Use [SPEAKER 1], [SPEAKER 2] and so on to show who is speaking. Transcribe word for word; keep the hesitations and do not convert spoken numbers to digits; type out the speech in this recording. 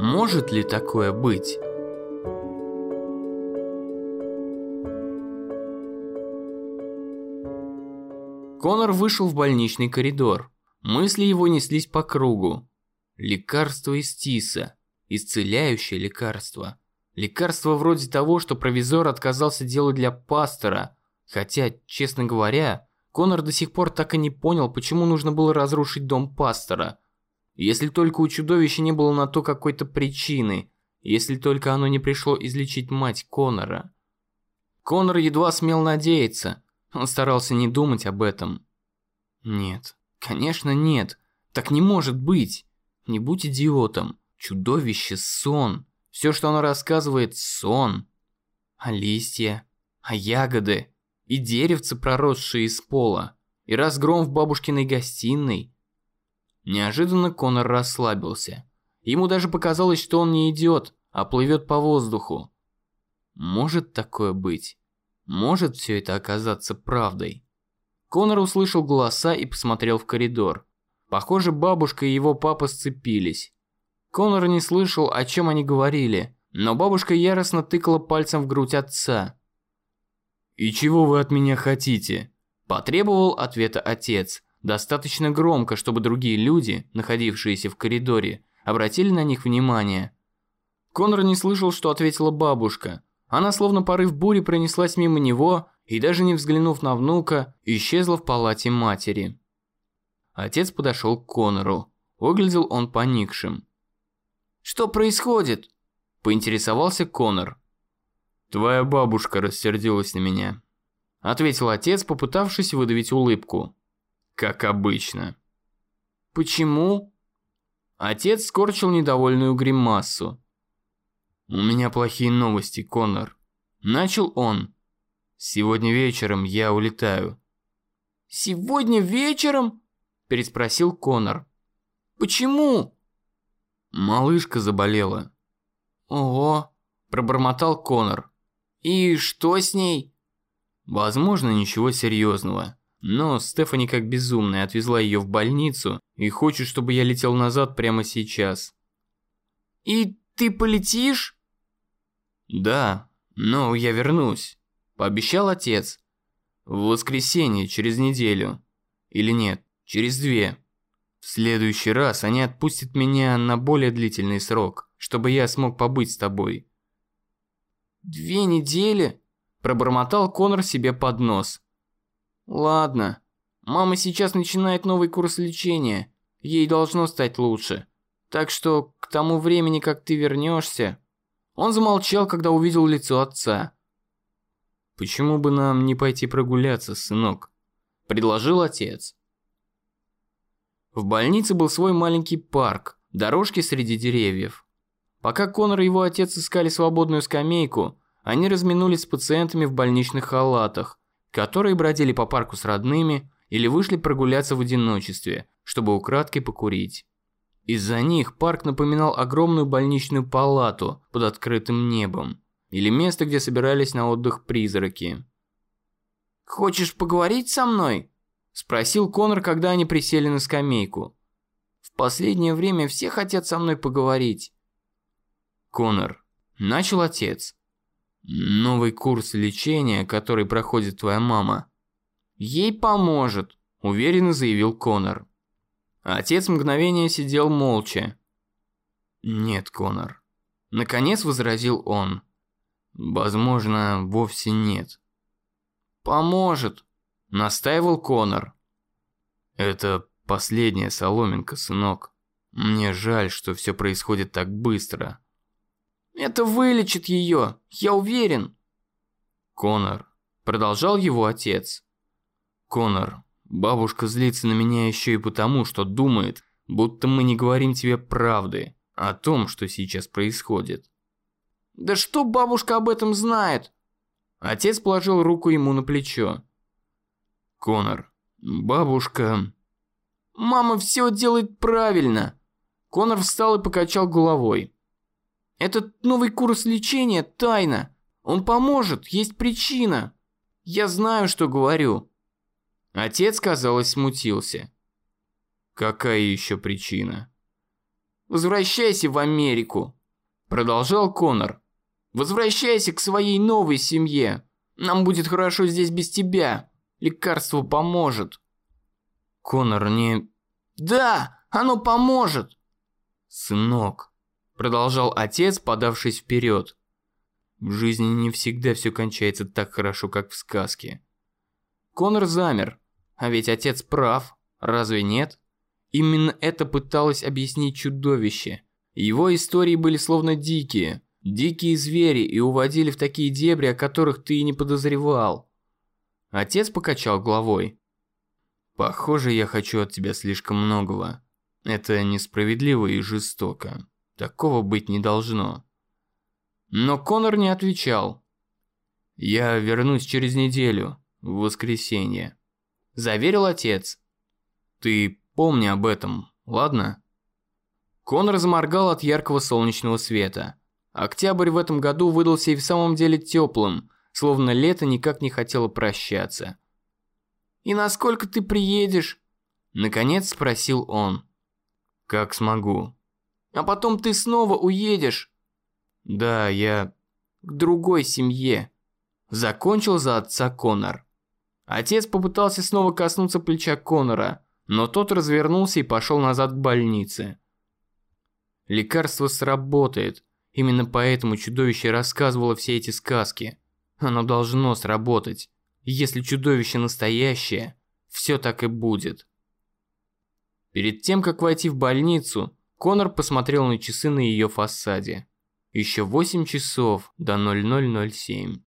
[SPEAKER 1] Может ли такое быть? Конор вышел в больничный коридор. Мысли его неслись по кругу. Лекарство из тиса. Исцеляющее лекарство. Лекарство вроде того, что провизор отказался делать для пастора. Хотя, честно говоря, Конор до сих пор так и не понял, почему нужно было разрушить дом пастора. Если только у чудовища не было на то какой-то причины. Если только оно не пришло излечить мать Конора. Конор едва смел надеяться. Он старался не думать об этом. Нет, конечно нет. Так не может быть. Не будь идиотом. Чудовище – сон. Все, что оно рассказывает – сон. А листья, а ягоды, и деревцы, проросшие из пола, и разгром в бабушкиной гостиной. Неожиданно Конор расслабился. Ему даже показалось, что он не идет, а плывет по воздуху. Может такое быть? Может все это оказаться правдой? Конор услышал голоса и посмотрел в коридор. Похоже, бабушка и его папа сцепились. Конор не слышал, о чем они говорили, но бабушка яростно тыкала пальцем в грудь отца. «И чего вы от меня хотите?» – потребовал ответа отец, достаточно громко, чтобы другие люди, находившиеся в коридоре, обратили на них внимание. Конор не слышал, что ответила бабушка. Она, словно порыв бури, пронеслась мимо него и, даже не взглянув на внука, исчезла в палате матери. Отец подошел к Конору. Выглядел он поникшим. «Что происходит?» – поинтересовался Конор. «Твоя бабушка рассердилась на меня», – ответил отец, попытавшись выдавить улыбку. «Как обычно». «Почему?» Отец скорчил недовольную гримасу. «У меня плохие новости, Конор», – начал он. «Сегодня вечером я улетаю». «Сегодня вечером?» – переспросил Конор. «Почему?» «Малышка заболела». «Ого», – пробормотал Конор. «И что с ней?» «Возможно, ничего серьезного. Но Стефани как безумная отвезла ее в больницу и хочет, чтобы я летел назад прямо сейчас». «И ты полетишь?» «Да, но я вернусь», – пообещал отец. «В воскресенье, через неделю. Или нет, через две. В следующий раз они отпустят меня на более длительный срок, чтобы я смог побыть с тобой». «Две недели?» – пробормотал Конор себе под нос. «Ладно, мама сейчас начинает новый курс лечения, ей должно стать лучше. Так что к тому времени, как ты вернешься...» Он замолчал, когда увидел лицо отца. «Почему бы нам не пойти прогуляться, сынок?» – предложил отец. В больнице был свой маленький парк, дорожки среди деревьев. Пока Конор и его отец искали свободную скамейку, они разминулись с пациентами в больничных халатах, которые бродили по парку с родными или вышли прогуляться в одиночестве, чтобы украдкой покурить. Из-за них парк напоминал огромную больничную палату под открытым небом или место, где собирались на отдых призраки. «Хочешь поговорить со мной?» – спросил Конор, когда они присели на скамейку. «В последнее время все хотят со мной поговорить». «Конор», – начал отец, – «новый курс лечения, который проходит твоя мама». «Ей поможет», – уверенно заявил Конор. Отец мгновение сидел молча. «Нет, Конор», – наконец возразил он. «Возможно, вовсе нет». «Поможет», – настаивал Конор. «Это последняя соломинка, сынок. Мне жаль, что все происходит так быстро». «Это вылечит ее, я уверен». «Конор», – продолжал его отец. «Конор, бабушка злится на меня еще и потому, что думает, будто мы не говорим тебе правды о том, что сейчас происходит». «Да что бабушка об этом знает?» Отец положил руку ему на плечо. «Конор, бабушка...» «Мама все делает правильно». Конор встал и покачал головой. «Этот новый курс лечения – тайна. Он поможет, есть причина. Я знаю, что говорю». Отец, казалось, смутился. «Какая еще причина?» «Возвращайся в Америку». Продолжал Конор. «Возвращайся к своей новой семье. Нам будет хорошо здесь без тебя. Лекарство поможет». Конор не... «Да, оно поможет!» «Сынок», – продолжал отец, подавшись вперед. «В жизни не всегда все кончается так хорошо, как в сказке». Конор замер. А ведь отец прав, разве нет? Именно это пыталось объяснить чудовище. Его истории были словно дикие. Дикие звери и уводили в такие дебри, о которых ты и не подозревал. Отец покачал головой. «Похоже, я хочу от тебя слишком многого. Это несправедливо и жестоко. Такого быть не должно». Но Конор не отвечал. «Я вернусь через неделю, в воскресенье», – заверил отец. «Ты помни об этом, ладно?» Конор заморгал от яркого солнечного света. Октябрь в этом году выдался и в самом деле теплым, словно лето никак не хотело прощаться. «И насколько ты приедешь?» – наконец спросил он. «Как смогу». «А потом ты снова уедешь?» «Да, я к другой семье», – закончил за отца Конор. Отец попытался снова коснуться плеча Конора, но тот развернулся и пошел назад к больнице. Лекарство сработает. Именно поэтому чудовище рассказывало все эти сказки. Оно должно сработать. Если чудовище настоящее, все так и будет. Перед тем, как войти в больницу, Конор посмотрел на часы на ее фасаде. Еще восемь часов до ноль ноль ноль семь.